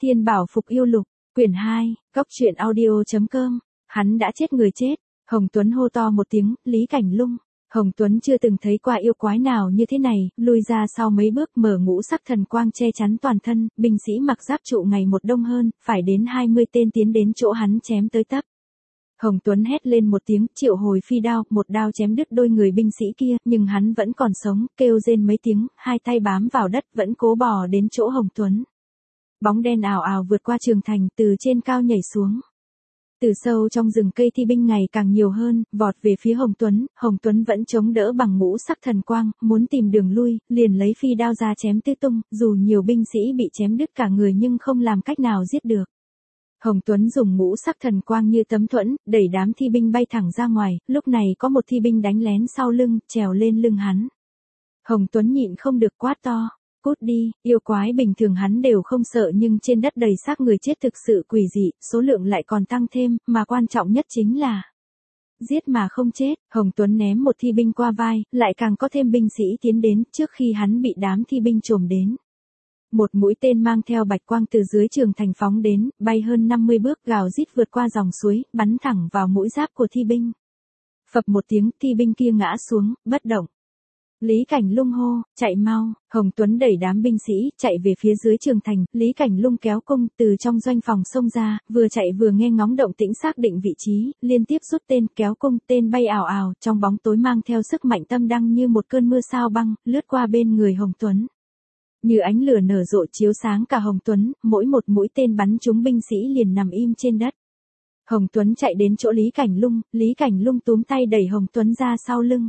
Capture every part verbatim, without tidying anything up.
Thiên Bảo Phục Yêu Lục, quyển hai, góc truyện audio chấm com, hắn đã chết người chết. Hồng Tuấn hô to một tiếng, Lý Cảnh Lung. Hồng Tuấn chưa từng thấy qua yêu quái nào như thế này, lui ra sau mấy bước mở ngũ sắc thần quang che chắn toàn thân, binh sĩ mặc giáp trụ ngày một đông hơn, phải đến hai mươi tên tiến đến chỗ hắn chém tới tấp. Hồng Tuấn hét lên một tiếng, triệu hồi phi đao, một đao chém đứt đôi người binh sĩ kia, nhưng hắn vẫn còn sống, kêu rên mấy tiếng, hai tay bám vào đất vẫn cố bò đến chỗ Hồng Tuấn. Bóng đen ảo ảo vượt qua trường thành, từ trên cao nhảy xuống. Từ sâu trong rừng cây thi binh ngày càng nhiều hơn, vọt về phía Hồng Tuấn, Hồng Tuấn vẫn chống đỡ bằng ngũ sắc thần quang, muốn tìm đường lui, liền lấy phi đao ra chém tứ tung, dù nhiều binh sĩ bị chém đứt cả người nhưng không làm cách nào giết được. Hồng Tuấn dùng ngũ sắc thần quang như tấm thuẫn, đẩy đám thi binh bay thẳng ra ngoài, lúc này có một thi binh đánh lén sau lưng, trèo lên lưng hắn. Hồng Tuấn nhịn không được quát to. Cút đi, yêu quái bình thường hắn đều không sợ nhưng trên đất đầy xác người chết thực sự quỷ dị, số lượng lại còn tăng thêm, mà quan trọng nhất chính là giết mà không chết. Hồng Tuấn ném một thi binh qua vai, lại càng có thêm binh sĩ tiến đến, trước khi hắn bị đám thi binh chồm đến. Một mũi tên mang theo bạch quang từ dưới trường thành phóng đến, bay hơn năm mươi bước gào rít vượt qua dòng suối, bắn thẳng vào mũi giáp của thi binh. Phập một tiếng, thi binh kia ngã xuống, bất động. Lý Cảnh Lung hô, chạy mau. Hồng Tuấn đẩy đám binh sĩ, chạy về phía dưới trường thành, Lý Cảnh Lung kéo cung, từ trong doanh phòng xông ra, vừa chạy vừa nghe ngóng động tĩnh xác định vị trí, liên tiếp rút tên, kéo cung, tên bay ảo ảo, trong bóng tối mang theo sức mạnh tâm đăng như một cơn mưa sao băng, lướt qua bên người Hồng Tuấn. Như ánh lửa nở rộ chiếu sáng cả Hồng Tuấn, mỗi một mũi tên bắn trúng binh sĩ liền nằm im trên đất. Hồng Tuấn chạy đến chỗ Lý Cảnh Lung, Lý Cảnh Lung túm tay đẩy Hồng Tuấn ra sau lưng.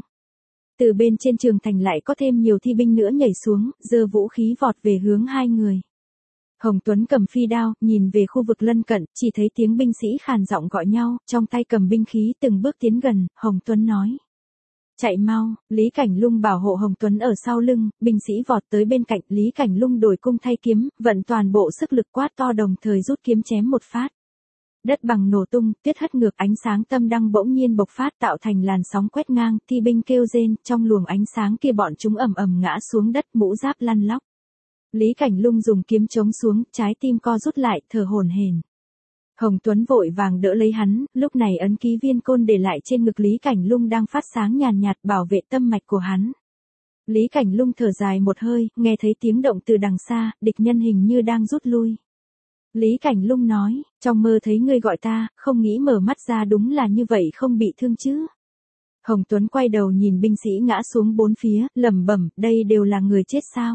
Từ bên trên trường thành lại có thêm nhiều thi binh nữa nhảy xuống, giơ vũ khí vọt về hướng hai người. Hồng Tuấn cầm phi đao, nhìn về khu vực lân cận, chỉ thấy tiếng binh sĩ khàn giọng gọi nhau, trong tay cầm binh khí từng bước tiến gần, Hồng Tuấn nói. Chạy mau, Lý Cảnh Lung bảo hộ Hồng Tuấn ở sau lưng, binh sĩ vọt tới bên cạnh, Lý Cảnh Lung đổi cung thay kiếm, vận toàn bộ sức lực quát to đồng thời rút kiếm chém một phát. Đất bằng nổ tung, tuyết hất ngược, ánh sáng tâm đăng bỗng nhiên bộc phát tạo thành làn sóng quét ngang, thi binh kêu rên, trong luồng ánh sáng kia bọn chúng ầm ầm ngã xuống đất, mũ giáp lăn lóc. Lý Cảnh Lung dùng kiếm chống xuống, trái tim co rút lại, thở hổn hển. Hồng Tuấn vội vàng đỡ lấy hắn, lúc này ấn ký viên côn để lại trên ngực Lý Cảnh Lung đang phát sáng nhàn nhạt bảo vệ tâm mạch của hắn. Lý Cảnh Lung thở dài một hơi, nghe thấy tiếng động từ đằng xa, địch nhân hình như đang rút lui. Lý Cảnh Lung nói, trong mơ thấy ngươi gọi ta, không nghĩ mở mắt ra đúng là như vậy không bị thương chứ. Hồng Tuấn quay đầu nhìn binh sĩ ngã xuống bốn phía, lẩm bẩm, đây đều là người chết sao.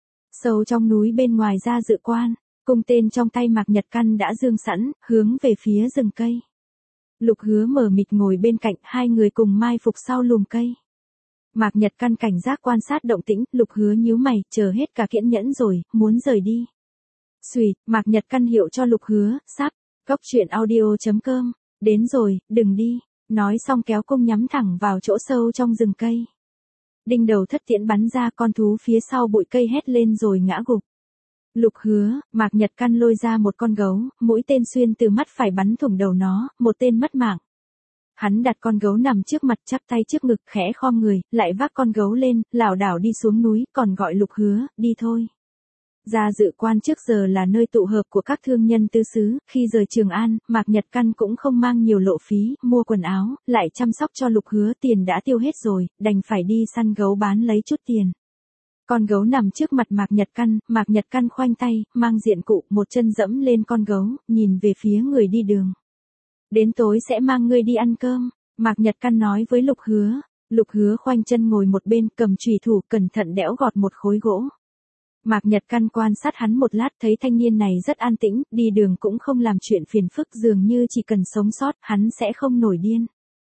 Sâu trong núi bên ngoài ra dự quan, cung tên trong tay Mạc Nhật Căn đã dương sẵn, hướng về phía rừng cây. Lục Hứa mờ mịt ngồi bên cạnh, hai người cùng mai phục sau lùm cây. Mạc Nhật Căn cảnh giác quan sát động tĩnh, Lục Hứa nhíu mày, chờ hết cả kiên nhẫn rồi, muốn rời đi. Xùy, Mạc Nhật Căn hiệu cho Lục Hứa, sắp, góc truyện audio chấm com, đến rồi, đừng đi, nói xong kéo cung nhắm thẳng vào chỗ sâu trong rừng cây. Đinh đầu thất tiễn bắn ra, con thú phía sau bụi cây hét lên rồi ngã gục. Lục Hứa, Mạc Nhật Căn lôi ra một con gấu, mũi tên xuyên từ mắt phải bắn thủng đầu nó, một tên mất mạng. Hắn đặt con gấu nằm trước mặt chắp tay trước ngực khẽ khom người, lại vác con gấu lên, lảo đảo đi xuống núi, còn gọi Lục Hứa, đi thôi. Gia Dự Quan trước giờ là nơi tụ hợp của các thương nhân tứ xứ, khi rời Trường An, Mạc Nhật Căn cũng không mang nhiều lộ phí, mua quần áo, lại chăm sóc cho Lục Hứa, tiền đã tiêu hết rồi, đành phải đi săn gấu bán lấy chút tiền. Con gấu nằm trước mặt Mạc Nhật Căn, Mạc Nhật Căn khoanh tay, mang diện cụ, một chân dẫm lên con gấu, nhìn về phía người đi đường. Đến tối sẽ mang ngươi đi ăn cơm, Mạc Nhật Căn nói với Lục Hứa. Lục Hứa khoanh chân ngồi một bên, cầm chùy thủ, cẩn thận đẽo gọt một khối gỗ. Mạc Nhật Căn quan sát hắn một lát thấy thanh niên này rất an tĩnh, đi đường cũng không làm chuyện phiền phức, dường như chỉ cần sống sót, hắn sẽ không nổi điên.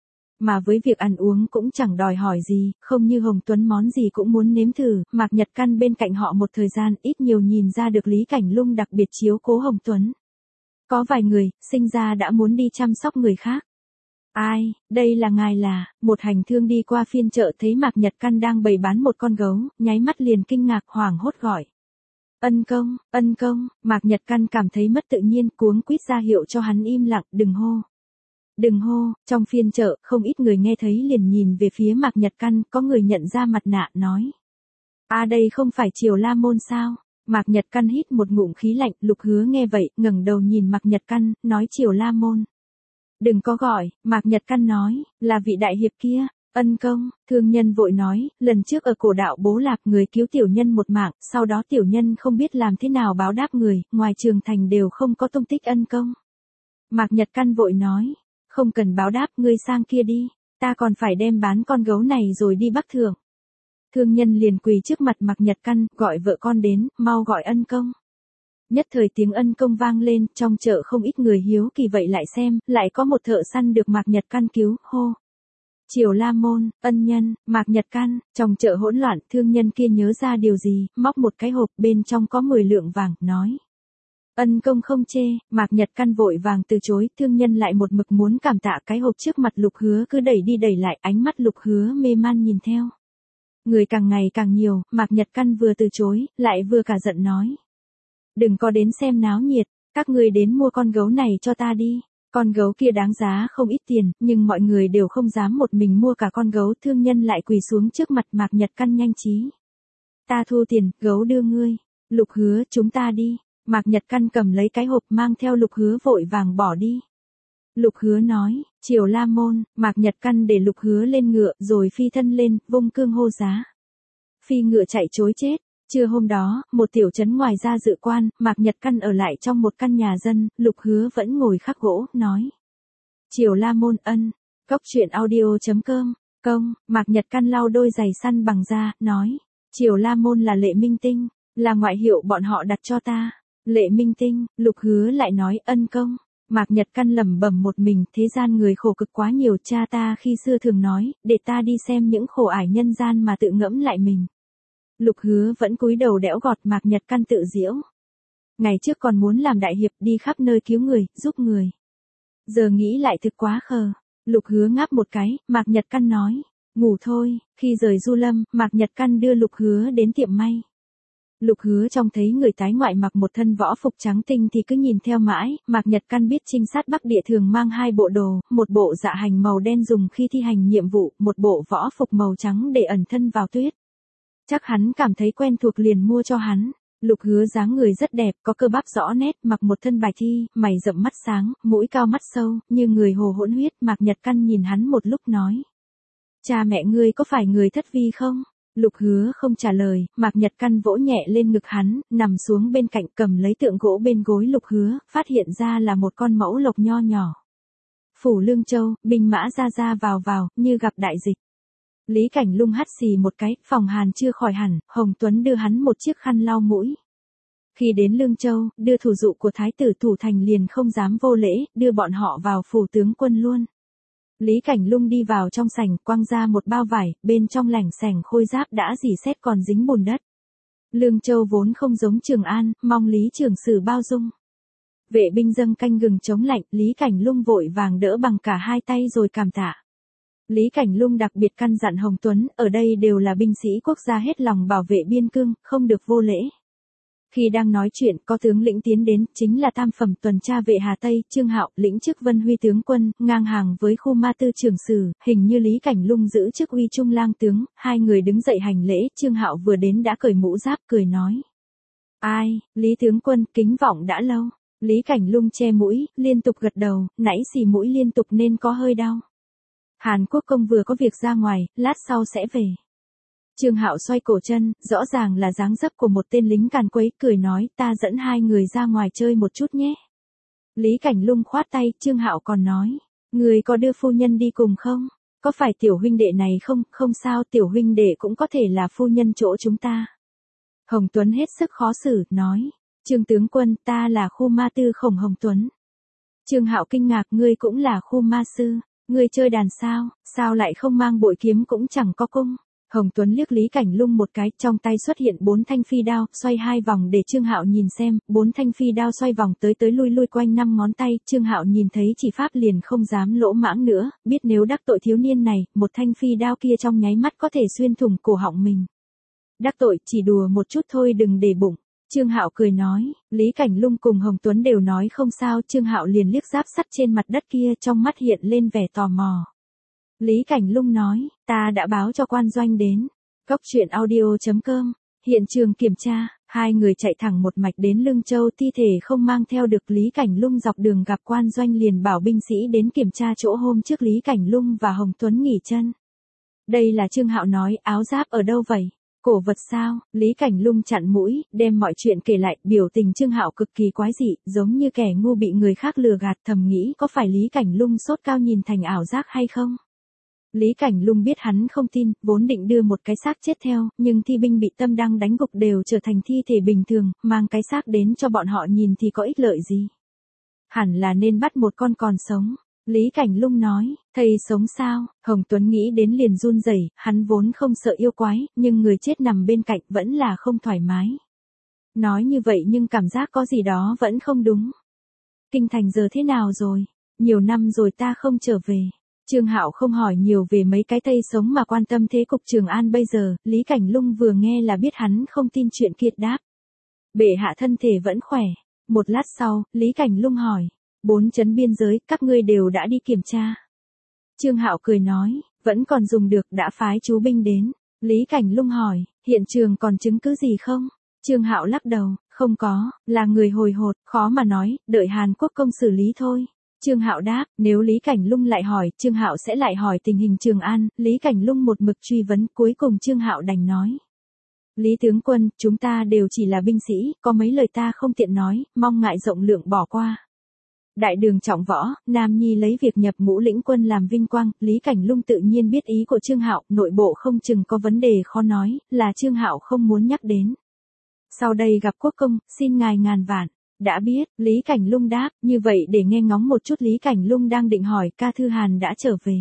Mà với việc ăn uống cũng chẳng đòi hỏi gì, không như Hồng Tuấn món gì cũng muốn nếm thử, Mạc Nhật Căn bên cạnh họ một thời gian ít nhiều nhìn ra được Lý Cảnh Lung đặc biệt chiếu cố Hồng Tuấn. Có vài người, sinh ra đã muốn đi chăm sóc người khác. Ai, đây là ngài là, một hành thương đi qua phiên chợ thấy Mạc Nhật Căn đang bày bán một con gấu, nháy mắt liền kinh ngạc hoảng hốt gọi. Ân công, ân công, Mạc Nhật Căn cảm thấy mất tự nhiên cuống quýt ra hiệu cho hắn im lặng, đừng hô. Đừng hô, trong phiên chợ, không ít người nghe thấy liền nhìn về phía Mạc Nhật Căn, có người nhận ra mặt nạ, nói. À đây không phải Triều La Môn sao? Mạc Nhật Căn hít một ngụm khí lạnh, Lục Hứa nghe vậy, ngẩng đầu nhìn Mạc Nhật Căn, nói Triều La Môn. Đừng có gọi, Mạc Nhật Căn nói, là vị đại hiệp kia. Ân công, thương nhân vội nói, lần trước ở cổ đạo Bố Lạp người cứu tiểu nhân một mạng, sau đó tiểu nhân không biết làm thế nào báo đáp người, ngoài trường thành đều không có tung tích ân công. Mạc Nhật Căn vội nói, không cần báo đáp, ngươi sang kia đi, ta còn phải đem bán con gấu này rồi đi Bắc Thượng. Thương nhân liền quỳ trước mặt Mạc Nhật Căn, gọi vợ con đến, mau gọi ân công. Nhất thời tiếng ân công vang lên, trong chợ không ít người hiếu kỳ vậy lại xem, lại có một thợ săn được Mạc Nhật Căn cứu, hô. Triều La Môn, ân nhân, Mạc Nhật Căn, trong chợ hỗn loạn, thương nhân kia nhớ ra điều gì, móc một cái hộp, bên trong có mười lượng vàng, nói. Ân công không chê, Mạc Nhật Căn vội vàng từ chối, thương nhân lại một mực muốn cảm tạ cái hộp trước mặt Lục Hứa cứ đẩy đi đẩy lại, ánh mắt Lục Hứa mê man nhìn theo. Người càng ngày càng nhiều, Mạc Nhật Căn vừa từ chối, lại vừa cả giận nói. Đừng có đến xem náo nhiệt, các ngươi đến mua con gấu này cho ta đi. Con gấu kia đáng giá không ít tiền, nhưng mọi người đều không dám một mình mua cả con gấu, thương nhân lại quỳ xuống trước mặt Mạc Nhật Căn nhanh trí. Ta thu tiền, gấu đưa ngươi. Lục Hứa, chúng ta đi. Mạc Nhật Căn cầm lấy cái hộp mang theo Lục Hứa vội vàng bỏ đi. Lục Hứa nói, Triều La Môn, Mạc Nhật Căn để Lục Hứa lên ngựa, rồi phi thân lên, vung cương hô giá. Phi ngựa chạy trối chết. Trưa hôm đó, một tiểu trấn ngoài ra dự quan, Mạc Nhật Căn ở lại trong một căn nhà dân, Lục Hứa vẫn ngồi khắc gỗ, nói. Triều La Môn ân, cốc truyện audio chấm com, công, Mạc Nhật Căn lau đôi giày săn bằng da, nói. Triều La Môn là Lệ Minh Tinh, là ngoại hiệu bọn họ đặt cho ta. Lệ Minh Tinh, Lục Hứa lại nói ân công. Mạc Nhật Căn lẩm bẩm một mình, thế gian người khổ cực quá nhiều, cha ta khi xưa thường nói, để ta đi xem những khổ ải nhân gian mà tự ngẫm lại mình. Lục Hứa vẫn cúi đầu đẽo gọt, Mạc Nhật Căn tự giễu. Ngày trước còn muốn làm đại hiệp, đi khắp nơi cứu người, giúp người. Giờ nghĩ lại thực quá khờ. Lục Hứa ngáp một cái, Mạc Nhật Căn nói, ngủ thôi. Khi rời Du Lâm, Mạc Nhật Căn đưa Lục Hứa đến tiệm may. Lục Hứa trông thấy người tái ngoại mặc một thân võ phục trắng tinh thì cứ nhìn theo mãi, Mạc Nhật Căn biết trinh sát Bắc Địa thường mang hai bộ đồ, một bộ dạ hành màu đen dùng khi thi hành nhiệm vụ, một bộ võ phục màu trắng để ẩn thân vào tuyết. Chắc hắn cảm thấy quen thuộc liền mua cho hắn. Lục Hứa dáng người rất đẹp, có cơ bắp rõ nét, mặc một thân bài thi, mày rậm mắt sáng, mũi cao mắt sâu, như người hồ hỗn huyết. Mạc Nhật Căn nhìn hắn một lúc nói. Cha mẹ ngươi có phải người thất vi không? Lục Hứa không trả lời, Mạc Nhật Căn vỗ nhẹ lên ngực hắn, nằm xuống bên cạnh cầm lấy tượng gỗ bên gối Lục Hứa, phát hiện ra là một con mẫu lộc nho nhỏ. Phủ Lương Châu, binh mã ra ra vào vào, như gặp đại dịch. Lý Cảnh Lung hắt xì một cái, phòng hàn chưa khỏi hẳn, Hồng Tuấn đưa hắn một chiếc khăn lau mũi. Khi đến Lương Châu, đưa thủ dụ của thái tử Thủ Thành liền không dám vô lễ, đưa bọn họ vào phủ tướng quân luôn. Lý Cảnh Lung đi vào trong sảnh, quăng ra một bao vải, bên trong lảnh sảnh khôi giáp đã rỉ sét còn dính bùn đất. Lương Châu vốn không giống Trường An, mong Lý trưởng sử bao dung. Vệ binh dâng canh gừng chống lạnh, Lý Cảnh Lung vội vàng đỡ bằng cả hai tay rồi cảm tạ. Lý Cảnh Lung đặc biệt căn dặn Hồng Tuấn, ở đây đều là binh sĩ quốc gia hết lòng bảo vệ biên cương, không được vô lễ. Khi đang nói chuyện, có tướng lĩnh tiến đến, chính là tam phẩm tuần tra vệ Hà Tây, Trương Hạo, lĩnh chức Vân Huy tướng quân, ngang hàng với khu ma tư trưởng sử, hình như Lý Cảnh Lung giữ chức Uy Trung lang tướng, hai người đứng dậy hành lễ, Trương Hạo vừa đến đã cởi mũ giáp, cười nói. Ai, Lý tướng quân, kính vọng đã lâu. Lý Cảnh Lung che mũi, liên tục gật đầu, nãy xì mũi liên tục nên có hơi đau. Hàn Quốc công vừa có việc ra ngoài, lát sau sẽ về. Trương Hạo xoay cổ chân, rõ ràng là dáng dấp của một tên lính càn quấy, cười nói, ta dẫn hai người ra ngoài chơi một chút nhé. Lý Cảnh Lung khoát tay, Trương Hạo còn nói, người có đưa phu nhân đi cùng không? Có phải tiểu huynh đệ này không? Không sao, tiểu huynh đệ cũng có thể là phu nhân chỗ chúng ta. Hồng Tuấn hết sức khó xử, nói, Trương tướng quân, ta là khu ma tư Khổng Hồng Tuấn. Trương Hạo kinh ngạc, ngươi cũng là khu ma sư, ngươi chơi đàn sao, sao lại không mang bội kiếm cũng chẳng có cung. Hồng Tuấn liếc Lý Cảnh Lung một cái, trong tay xuất hiện bốn thanh phi đao, xoay hai vòng để Trương Hạo nhìn xem, bốn thanh phi đao xoay vòng tới tới lui lui quanh năm ngón tay, Trương Hạo nhìn thấy chỉ pháp liền không dám lỗ mãng nữa, biết nếu đắc tội thiếu niên này, một thanh phi đao kia trong nháy mắt có thể xuyên thủng cổ họng mình. Đắc tội, chỉ đùa một chút thôi, đừng để bụng. Trương Hạo cười nói, Lý Cảnh Lung cùng Hồng Tuấn đều nói không sao, Trương Hạo liền liếc giáp sắt trên mặt đất kia, trong mắt hiện lên vẻ tò mò. Lý Cảnh Lung nói, ta đã báo cho quan doanh đến. Cốc truyện audio chấm com, hiện trường kiểm tra, Hai người chạy thẳng một mạch đến Lương Châu, thi thể không mang theo được. Lý Cảnh Lung dọc đường gặp quan doanh liền bảo binh sĩ đến kiểm tra chỗ hôm trước Lý Cảnh Lung và Hồng Tuấn nghỉ chân. Đây là Trương Hạo nói, áo giáp ở đâu vậy? Cổ vật sao? Lý Cảnh Lung chặn mũi, đem mọi chuyện kể lại, biểu tình Trương Hạo cực kỳ quái dị, giống như kẻ ngu bị người khác lừa gạt, thầm nghĩ có phải Lý Cảnh Lung sốt cao nhìn thành ảo giác hay không? Lý Cảnh Lung biết hắn không tin, vốn định đưa một cái xác chết theo, nhưng thi binh bị Tâm Đăng đánh gục đều trở thành thi thể bình thường, mang cái xác đến cho bọn họ nhìn thì có ích lợi gì? Hẳn là nên bắt một con còn sống. Lý Cảnh Lung nói, thầy sống sao? Hồng Tuấn nghĩ đến liền run rẩy, hắn vốn không sợ yêu quái, nhưng người chết nằm bên cạnh vẫn là không thoải mái. Nói như vậy nhưng cảm giác có gì đó vẫn không đúng. Kinh thành giờ thế nào rồi? Nhiều năm rồi ta không trở về. Trương Hạo không hỏi nhiều về mấy cái tây sống mà quan tâm thế cục Trường An bây giờ, Lý Cảnh Lung vừa nghe là biết hắn không tin chuyện kiệt đáp. Bệ hạ thân thể vẫn khỏe. Một lát sau, Lý Cảnh Lung hỏi, bốn trấn biên giới, các ngươi đều đã đi kiểm tra. Trương Hạo cười nói, vẫn còn dùng được, đã phái chú binh đến. Lý Cảnh Lung hỏi, hiện trường còn chứng cứ gì không? Trương Hạo lắc đầu, không có, là người hồi hột, khó mà nói, đợi Hàn Quốc công xử lý thôi. Trương Hạo đáp, nếu Lý Cảnh Lung lại hỏi, Trương Hạo sẽ lại hỏi tình hình Trường An, Lý Cảnh Lung một mực truy vấn, cuối cùng Trương Hạo đành nói. Lý tướng quân, chúng ta đều chỉ là binh sĩ, có mấy lời ta không tiện nói, mong ngại rộng lượng bỏ qua. Đại đường trọng võ, Nam Nhi lấy việc nhập ngũ lĩnh quân làm vinh quang, Lý Cảnh Lung tự nhiên biết ý của Trương Hạo, nội bộ không chừng có vấn đề khó nói, là Trương Hạo không muốn nhắc đến. Sau đây gặp quốc công, xin ngài ngàn vạn. Đã biết, Lý Cảnh Lung đáp, như vậy để nghe ngóng một chút. Lý Cảnh Lung đang định hỏi, Ca Thư Hàn đã trở về.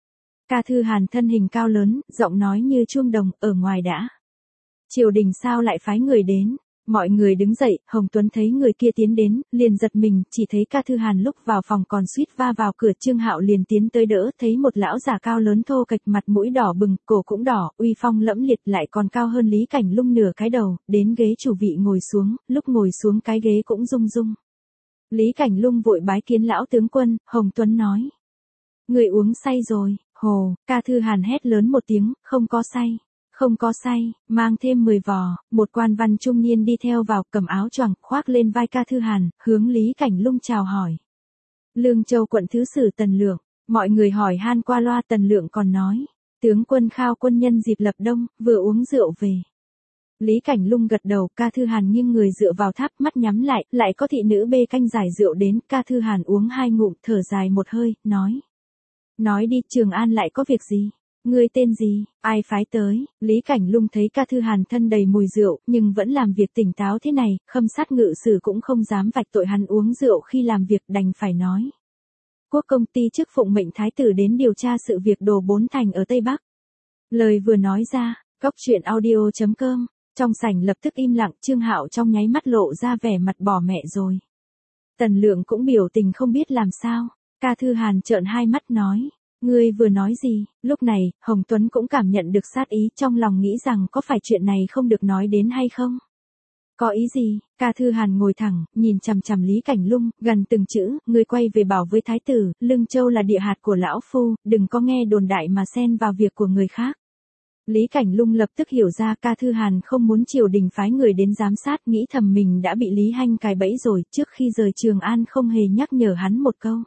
Ca Thư Hàn thân hình cao lớn, giọng nói như chuông đồng, ở ngoài đã. Triều đình sao lại phái người đến? Mọi người đứng dậy, Hồng Tuấn thấy người kia tiến đến, liền giật mình, chỉ thấy Ca Thư Hàn lúc vào phòng còn suýt va vào cửa. Trương Hạo liền tiến tới đỡ, thấy một lão già cao lớn thô kệch, mặt mũi đỏ bừng, cổ cũng đỏ, uy phong lẫm liệt, lại còn cao hơn Lý Cảnh Lung nửa cái đầu, đến ghế chủ vị ngồi xuống, lúc ngồi xuống cái ghế cũng rung rung. Lý Cảnh Lung vội bái kiến lão tướng quân, Hồng Tuấn nói. Người uống say rồi, hồ, Ca Thư Hàn hét lớn một tiếng, không có say. Không có say, mang thêm mười vò, một quan văn trung niên đi theo vào, cầm áo choàng, khoác lên vai Ca Thư Hàn, hướng Lý Cảnh Lung chào hỏi. Lương Châu quận thứ sử Tần Lượng, mọi người hỏi han qua loa. Tần Lượng còn nói, tướng quân khao quân nhân dịp lập đông, vừa uống rượu về. Lý Cảnh Lung gật đầu, Ca Thư Hàn nghiêng người dựa vào tháp, mắt nhắm lại, lại có thị nữ bê canh giải rượu đến. Ca Thư Hàn uống hai ngụm, thở dài một hơi, nói. Nói đi, Trường An lại có việc gì? Ngươi tên gì, ai phái tới? Lý Cảnh Lung thấy Ca Thư Hàn thân đầy mùi rượu, nhưng vẫn làm việc tỉnh táo thế này, Khâm sát ngự sử cũng không dám vạch tội hắn uống rượu khi làm việc, đành phải nói. Quốc công ty chức phụng mệnh thái tử đến điều tra sự việc đồ bốn thành ở Tây Bắc. Lời vừa nói ra, góc truyện audio chấm com, trong sảnh lập tức im lặng. Trương Hạo trong nháy mắt lộ ra vẻ mặt bỏ mẹ rồi. Tần Lượng cũng biểu tình không biết làm sao. Ca Thư Hàn trợn hai mắt nói. Ngươi vừa nói gì? Lúc này, Hồng Tuấn cũng cảm nhận được sát ý, trong lòng nghĩ rằng có phải chuyện này không được nói đến hay không? Có ý gì? Ca Thư Hàn ngồi thẳng, nhìn chằm chằm Lý Cảnh Lung, gần từng chữ, ngươi quay về bảo với thái tử, Lương Châu là địa hạt của lão phu, đừng có nghe đồn đại mà xen vào việc của người khác. Lý Cảnh Lung lập tức hiểu ra Ca Thư Hàn không muốn triều đình phái người đến giám sát, nghĩ thầm mình đã bị Lý Hanh cài bẫy rồi, trước khi rời Trường An không hề nhắc nhở hắn một câu.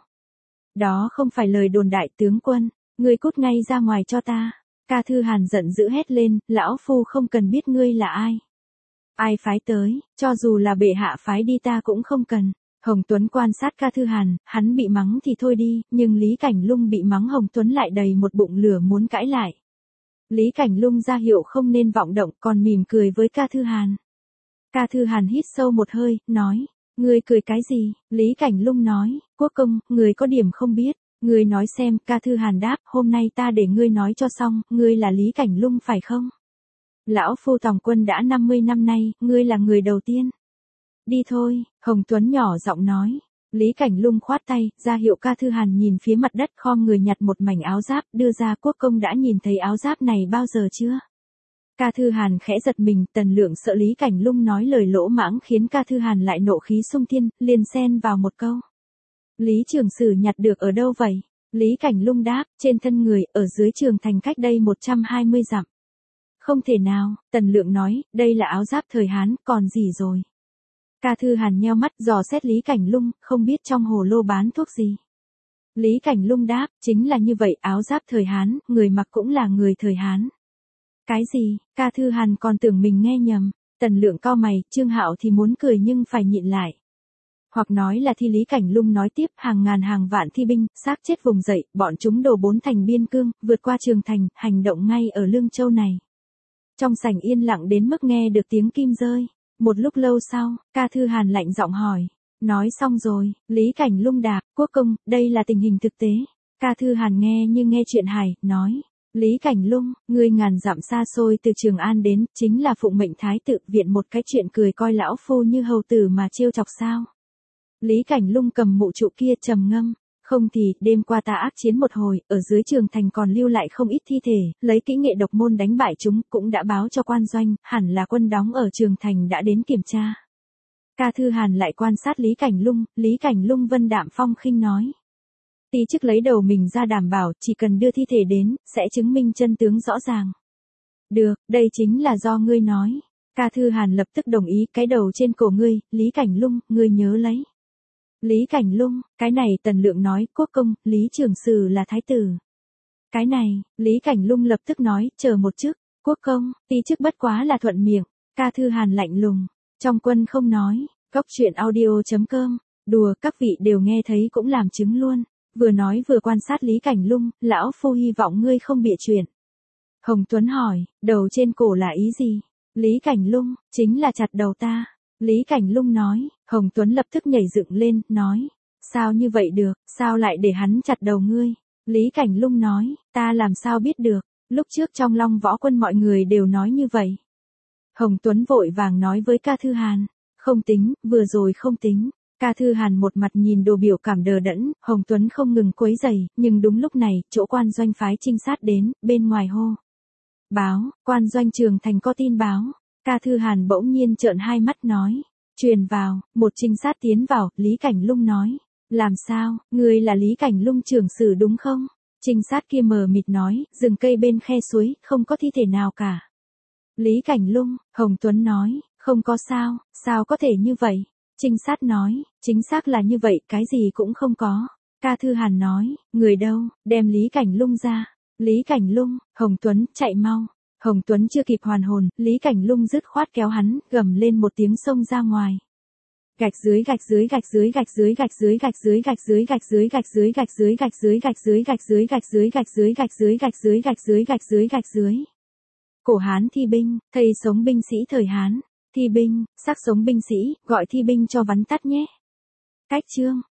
Đó không phải lời đồn đại. Tướng quân, ngươi cút ngay ra ngoài cho ta. Ca Thư Hàn giận dữ hét lên, lão phu không cần biết ngươi là ai. Ai phái tới, cho dù là bệ hạ phái đi ta cũng không cần. Hồng Tuấn quan sát Ca Thư Hàn, hắn bị mắng thì thôi đi, nhưng Lý Cảnh Lung bị mắng Hồng Tuấn lại đầy một bụng lửa muốn cãi lại. Lý Cảnh Lung ra hiệu không nên vọng động, còn mỉm cười với Ca Thư Hàn. Ca Thư Hàn hít sâu một hơi, nói. Ngươi cười cái gì? Lý Cảnh Lung nói, quốc công, ngươi có điểm không biết. Ngươi nói xem. Ca Thư Hàn đáp, hôm nay ta để ngươi nói cho xong, ngươi là Lý Cảnh Lung phải không? Lão phu tòng quân đã năm mươi năm nay, ngươi là người đầu tiên. Đi thôi, Hồng Tuấn nhỏ giọng nói. Lý Cảnh Lung khoát tay, ra hiệu Ca Thư Hàn nhìn phía mặt đất, khom người nhặt một mảnh áo giáp, đưa ra. Quốc công đã nhìn thấy áo giáp này bao giờ chưa? Ca Thư Hàn khẽ giật mình, Tần Lượng sợ Lý Cảnh Lung nói lời lỗ mãng khiến Ca Thư Hàn lại nộ khí xung thiên, liền xen vào một câu. Lý trưởng sử nhặt được ở đâu vậy? Lý Cảnh Lung đáp, trên thân người, ở dưới trường thành cách đây một trăm hai mươi dặm. Không thể nào, Tần Lượng nói, đây là áo giáp thời Hán, còn gì rồi. Ca Thư Hàn nheo mắt dò xét Lý Cảnh Lung, không biết trong hồ lô bán thuốc gì. Lý Cảnh Lung đáp, chính là như vậy, áo giáp thời Hán, người mặc cũng là người thời Hán. Cái gì, Ca Thư Hàn còn tưởng mình nghe nhầm. Tần Lượng cau mày, Trương Hạo thì muốn cười nhưng phải nhịn lại. Hoặc nói là thi Lý Cảnh Lung nói tiếp, hàng ngàn hàng vạn thi binh, xác chết vùng dậy, bọn chúng đổ bốn thành biên cương, vượt qua Trường Thành, hành động ngay ở Lương Châu này. Trong sảnh yên lặng đến mức nghe được tiếng kim rơi. Một lúc lâu sau, Ca Thư Hàn lạnh giọng hỏi. Nói xong rồi, Lý Cảnh Lung đáp, quốc công, đây là tình hình thực tế. Ca Thư Hàn nghe như nghe chuyện hài, nói. Lý Cảnh Lung, ngươi ngàn dặm xa xôi từ Trường An đến, chính là phụng mệnh thái tự viện một cái chuyện cười coi lão phu như hầu tử mà trêu chọc sao. Lý Cảnh Lung cầm mụ trụ kia trầm ngâm. Không thì, đêm qua ta ác chiến một hồi, ở dưới Trường Thành còn lưu lại không ít thi thể, lấy kỹ nghệ độc môn đánh bại chúng, cũng đã báo cho quan doanh, hẳn là quân đóng ở Trường Thành đã đến kiểm tra. Ca Thư Hàn lại quan sát Lý Cảnh Lung, Lý Cảnh Lung vân đạm phong khinh nói. Tí chức lấy đầu mình ra đảm bảo, chỉ cần đưa thi thể đến, sẽ chứng minh chân tướng rõ ràng. Được, đây chính là do ngươi nói. Ca Thư Hàn lập tức đồng ý, cái đầu trên cổ ngươi, Lý Cảnh Lung, ngươi nhớ lấy. Lý Cảnh Lung, cái này Tần Lượng nói, quốc công, Lý Trường Sử là thái tử. Cái này, Lý Cảnh Lung lập tức nói, chờ một chút, quốc công, tí chức bất quá là thuận miệng. Ca Thư Hàn lạnh lùng, trong quân không nói, góc truyện audio chấm com, đùa, các vị đều nghe thấy cũng làm chứng luôn. Vừa nói vừa quan sát Lý Cảnh Lung, lão phu hy vọng ngươi không bịa chuyện. Hồng Tuấn hỏi, đầu trên cổ là ý gì? Lý Cảnh Lung, chính là chặt đầu ta. Lý Cảnh Lung nói, Hồng Tuấn lập tức nhảy dựng lên, nói, sao như vậy được, sao lại để hắn chặt đầu ngươi? Lý Cảnh Lung nói, ta làm sao biết được, lúc trước trong Long Võ Quân mọi người đều nói như vậy. Hồng Tuấn vội vàng nói với Ca Thư Hàn, không tính, vừa rồi không tính. Ca Thư Hàn một mặt nhìn đồ biểu cảm đờ đẫn, Hồng Tuấn không ngừng quấy giày, nhưng đúng lúc này, chỗ quan doanh phái trinh sát đến, bên ngoài hô. Báo, quan doanh Trường Thành có tin báo. Ca Thư Hàn bỗng nhiên trợn hai mắt nói. Truyền vào, một trinh sát tiến vào, Lý Cảnh Lung nói. Làm sao, ngươi là Lý Cảnh Lung trưởng sử đúng không? Trinh sát kia mờ mịt nói, rừng cây bên khe suối, không có thi thể nào cả. Lý Cảnh Lung, Hồng Tuấn nói, không có sao, sao có thể như vậy? Trinh sát nói, chính xác là như vậy, cái gì cũng không có. Ca Thư Hàn nói, người đâu, đem Lý Cảnh Lung ra. Lý Cảnh Lung, Hồng Tuấn, chạy mau. Hồng Tuấn chưa kịp hoàn hồn, Lý Cảnh Lung dứt khoát kéo hắn, gầm lên một tiếng xông ra ngoài. Gạch dưới gạch dưới gạch dưới gạch dưới gạch dưới gạch dưới gạch dưới gạch dưới gạch dưới gạch dưới gạch dưới gạch dưới gạch dưới gạch dưới gạch dưới gạch dưới gạch dưới gạch dưới gạch dưới gạch dưới. Cổ Hán thi binh, thây sống binh sĩ thời Hán. Thi binh, xác sống binh sĩ, gọi thi binh cho vắn tắt nhé. Cách chương.